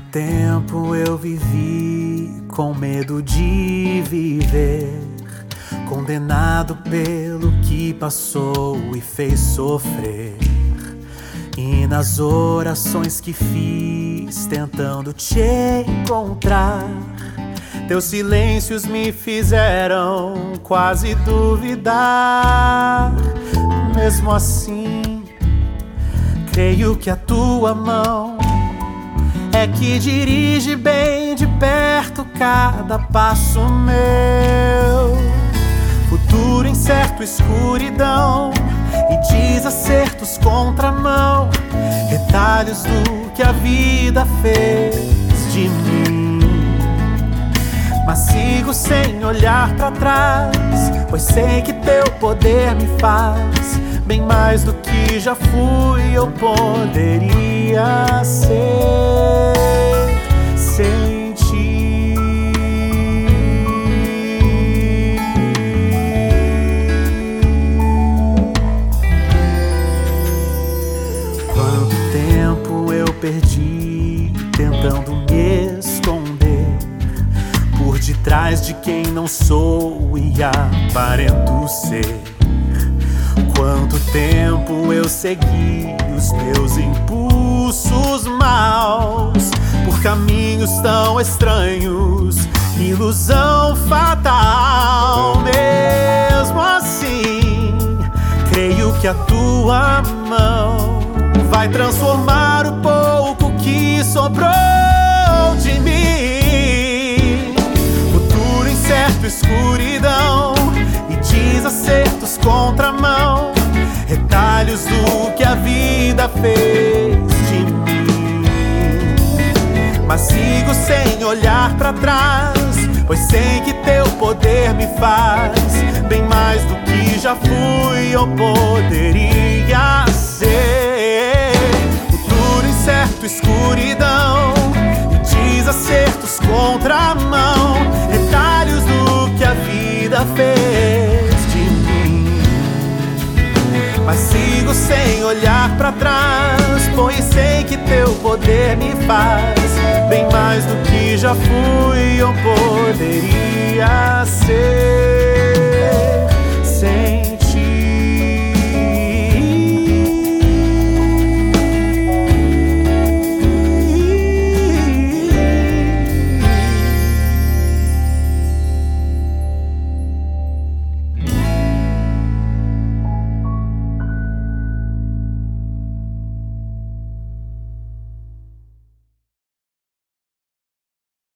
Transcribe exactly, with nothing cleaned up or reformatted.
tempo eu vivi com medo de viver, condenado pelo que passou e fez sofrer. E nas orações que fiz tentando te encontrar, teus silêncios me fizeram quase duvidar. Mesmo assim, creio que a tua mão é que dirige bem de perto cada passo meu. Futuro incerto, escuridão e desacertos, contramão, retalhos do que a vida fez de mim. Mas sigo sem olhar pra trás, pois sei que teu poder me faz bem mais do que já fui ou poderia ser sem ti. Quanto tempo eu perdi tentando me esconder por detrás de quem não sou e aparento ser. Quanto tempo eu segui os meus impulsos maus por caminhos tão estranhos, ilusão fatal. Mesmo assim, creio que a tua mão vai transformar o pouco que sobrou de mim. Futuro incerto, escuridão e desacertos, contramão, retalhos do que a vida fez de mim. Mas sigo sem olhar pra trás, pois sei que teu poder me faz bem mais do que já fui ou poderia ser. Futuro incerto, escuridão e desacertos, contramão, retalhos do que a vida fez de mim. Mas sigo sem olhar pra trás, pois sei que teu poder me faz bem mais do que já fui ou poderia ser.